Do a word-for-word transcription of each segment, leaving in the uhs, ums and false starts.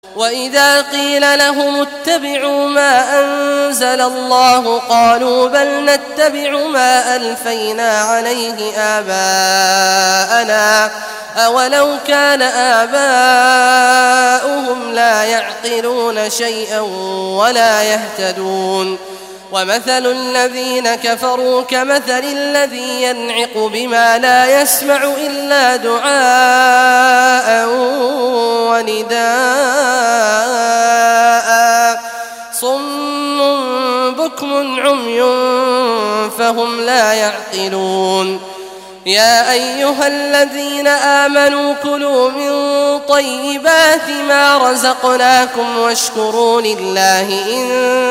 وإذا قيل لهم اتبعوا ما أنزل الله قالوا بل نتبع ما ألفينا عليه آباءنا أولو كان آباؤهم لا يعقلون شيئا ولا يهتدون ومثل الذين كفروا كمثل الذي ينعق بما لا يسمع إلا دعاء ونداء صم بكم عمي فهم لا يعقلون يا أيها الذين آمنوا كلوا من طيبات ما رزقناكم واشكروا لله إن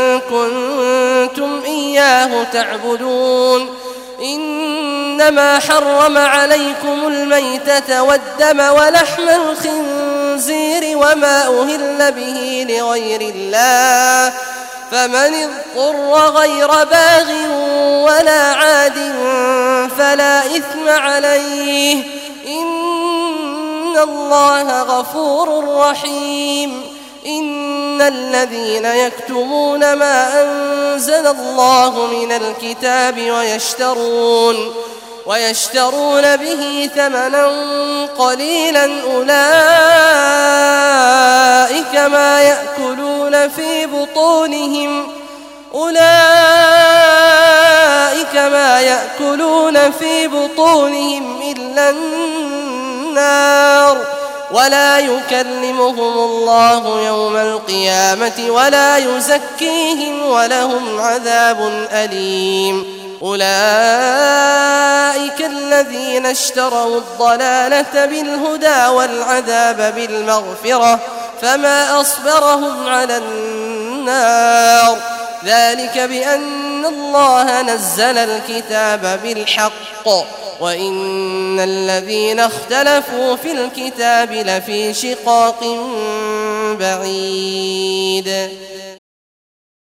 كنتم إياه تعبدون إنما حرم عليكم الميتة والدم ولحم الخنزير وما أهل به لغير الله فمن اضطر غير باغ ولا عاد فلا إثم عليه إن الله غفور رحيم إن الذين يكتمون ما أنزل الله من الكتاب ويشترون ويشترون به ثمنا قليلا أولئك ما يأكلون في بطونهم أولئك ما يأكلون في بطونهم إلا النار ولا يكلمهم الله يوم القيامة ولا يزكيهم ولهم عذاب أليم أولئك الذين اشتروا الضلالة بالهدى والعذاب بالمغفرة فما أصبرهم على النار ذلك بأن الله نزل الكتاب بالحق وإن الذين اختلفوا في الكتاب لفي شقاق بعيد.